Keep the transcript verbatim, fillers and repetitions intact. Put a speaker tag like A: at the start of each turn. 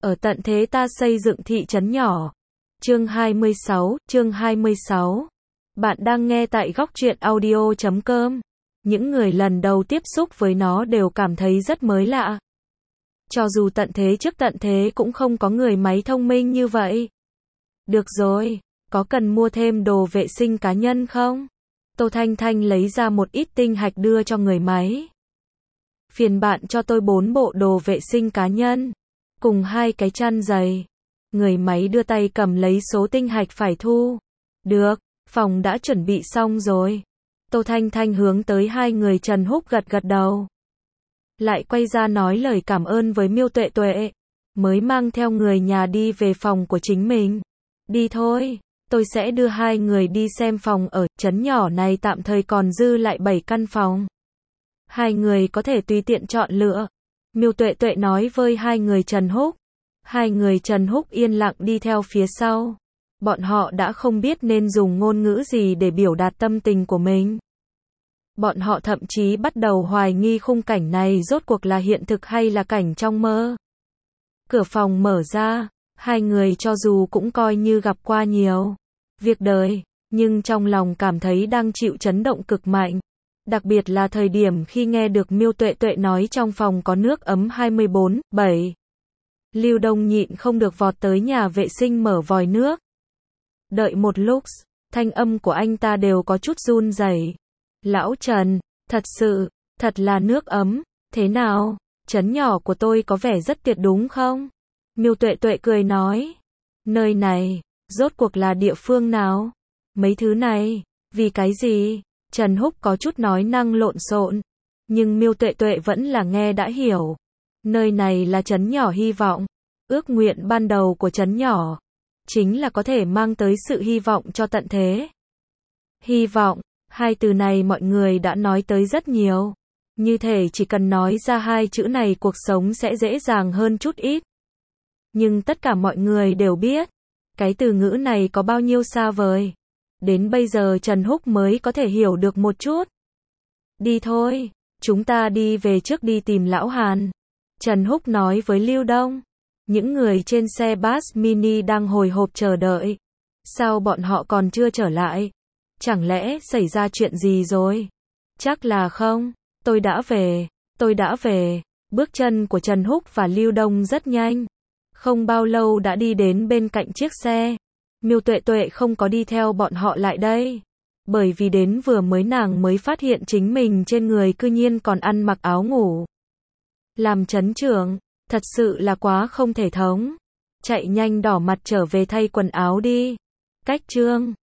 A: Ở tận thế ta xây dựng thị trấn nhỏ. Chương hai mươi sáu, chương hai mươi sáu. Bạn đang nghe tại góc truyện audio chấm com. Những người lần đầu tiếp xúc với nó đều cảm thấy rất mới lạ. Cho dù tận thế trước tận thế cũng không có người máy thông minh như vậy. Được rồi, có cần mua thêm đồ vệ sinh cá nhân không? Tô Thanh Thanh lấy ra một ít tinh hạch đưa cho người máy. Phiền bạn cho tôi bốn bộ đồ vệ sinh cá nhân, cùng hai cái chăn giày. Người máy đưa tay cầm lấy số tinh hạch phải thu. Được, phòng đã chuẩn bị xong rồi. Tô Thanh Thanh hướng tới hai người Trần Húc gật gật đầu. Lại quay ra nói lời cảm ơn với Miêu Tuệ Tuệ. Mới mang theo người nhà đi về phòng của chính mình. Đi thôi, tôi sẽ đưa hai người đi xem phòng ở trấn nhỏ này, tạm thời còn dư lại bảy căn phòng. Hai người có thể tùy tiện chọn lựa. Miêu Tuệ Tuệ nói với hai người Trần Húc. Hai người Trần Húc yên lặng đi theo phía sau. Bọn họ đã không biết nên dùng ngôn ngữ gì để biểu đạt tâm tình của mình. Bọn họ thậm chí bắt đầu hoài nghi khung cảnh này rốt cuộc là hiện thực hay là cảnh trong mơ. Cửa phòng mở ra, hai người cho dù cũng coi như gặp qua nhiều việc đời, nhưng trong lòng cảm thấy đang chịu chấn động cực mạnh. Đặc biệt là thời điểm khi nghe được Miêu Tuệ Tuệ nói trong phòng có nước ấm hai mươi bốn bảy. Lưu Đông nhịn không được vọt tới nhà vệ sinh mở vòi nước. Đợi một lúc, thanh âm của anh ta đều có chút run rẩy. Lão Trần, thật sự, thật là nước ấm, thế nào? Trấn nhỏ của tôi có vẻ rất tuyệt đúng không? Miêu Tuệ Tuệ cười nói. Nơi này, rốt cuộc là địa phương nào? Mấy thứ này, vì cái gì? Trần Húc có chút nói năng lộn xộn, nhưng Miêu Tuệ Tuệ vẫn là nghe đã hiểu. Nơi này là trấn nhỏ hy vọng. Ước nguyện ban đầu của trấn nhỏ chính là có thể mang tới sự hy vọng cho tận thế. Hy vọng, hai từ này mọi người đã nói tới rất nhiều. Như thể chỉ cần nói ra hai chữ này cuộc sống sẽ dễ dàng hơn chút ít. Nhưng tất cả mọi người đều biết, cái từ ngữ này có bao nhiêu xa vời. Đến bây giờ Trần Húc mới có thể hiểu được một chút. Đi thôi, chúng ta đi về trước đi tìm Lão Hàn. Trần Húc nói với Lưu Đông. Những người trên xe bus mini đang hồi hộp chờ đợi. Sao bọn họ còn chưa trở lại? Chẳng lẽ xảy ra chuyện gì rồi? Chắc là không. Tôi đã về. Tôi đã về. Bước chân của Trần Húc và Lưu Đông rất nhanh. Không bao lâu đã đi đến bên cạnh chiếc xe. Miêu Tuệ Tuệ không có đi theo bọn họ lại đây. Bởi vì đến vừa mới nàng mới phát hiện chính mình trên người cư nhiên còn ăn mặc áo ngủ. Làm trấn trưởng, thật sự là quá không thể thống. Chạy nhanh đỏ mặt trở về thay quần áo đi. Cách chương